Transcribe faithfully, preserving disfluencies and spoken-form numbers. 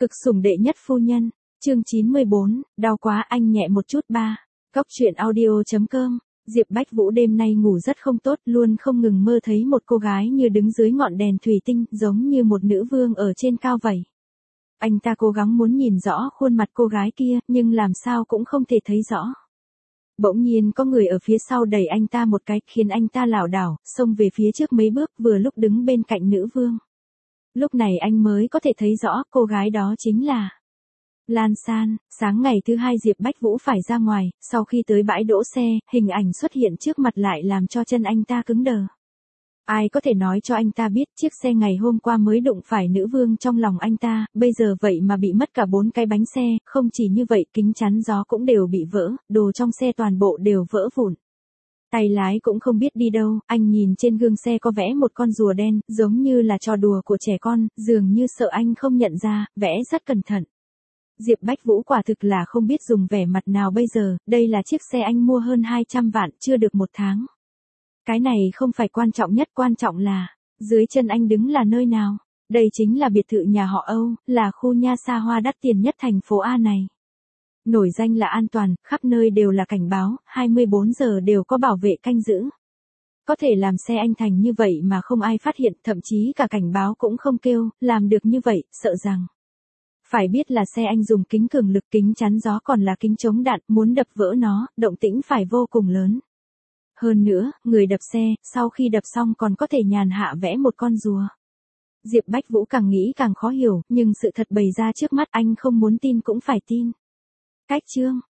Cực sủng đệ nhất phu nhân, chương chín mươi bốn, đau quá anh nhẹ một chút ba. Cóc truyện audio chấm com. Diệp Bách Vũ đêm nay ngủ rất không tốt, luôn không ngừng mơ thấy một cô gái như đứng dưới ngọn đèn thủy tinh, giống như một nữ vương ở trên cao vậy. Anh ta cố gắng muốn nhìn rõ khuôn mặt cô gái kia, nhưng làm sao cũng không thể thấy rõ. Bỗng nhiên có người ở phía sau đẩy anh ta một cái, khiến anh ta lảo đảo, xông về phía trước mấy bước, vừa lúc đứng bên cạnh nữ vương. Lúc này anh mới có thể thấy rõ cô gái đó chính là Lan San. Sáng ngày thứ hai Diệp Bách Vũ phải ra ngoài, sau khi tới bãi đỗ xe, hình ảnh xuất hiện trước mặt lại làm cho chân anh ta cứng đờ. Ai có thể nói cho anh ta biết chiếc xe ngày hôm qua mới đụng phải nữ vương trong lòng anh ta, bây giờ vậy mà bị mất cả bốn cái bánh xe, không chỉ như vậy kính chắn gió cũng đều bị vỡ, đồ trong xe toàn bộ đều vỡ vụn. Tay lái cũng không biết đi đâu, anh nhìn trên gương xe có vẽ một con rùa đen, giống như là trò đùa của trẻ con, dường như sợ anh không nhận ra, vẽ rất cẩn thận. Diệp Bách Vũ quả thực là không biết dùng vẻ mặt nào bây giờ, đây là chiếc xe anh mua hơn hai trăm vạn, chưa được một tháng. Cái này không phải quan trọng nhất, quan trọng là, dưới chân anh đứng là nơi nào? Đây chính là biệt thự nhà họ Âu, là khu nha xa hoa đắt tiền nhất thành phố A này. Nổi danh là an toàn, khắp nơi đều là cảnh báo, hai mươi bốn giờ đều có bảo vệ canh giữ. Có thể làm xe anh thành như vậy mà không ai phát hiện, thậm chí cả cảnh báo cũng không kêu, làm được như vậy, sợ rằng. Phải biết là xe anh dùng kính cường lực, kính chắn gió còn là kính chống đạn, muốn đập vỡ nó, động tĩnh phải vô cùng lớn. Hơn nữa, người đập xe, sau khi đập xong còn có thể nhàn hạ vẽ một con rùa. Diệp Bách Vũ càng nghĩ càng khó hiểu, nhưng sự thật bày ra trước mắt anh không muốn tin cũng phải tin. Cách chương,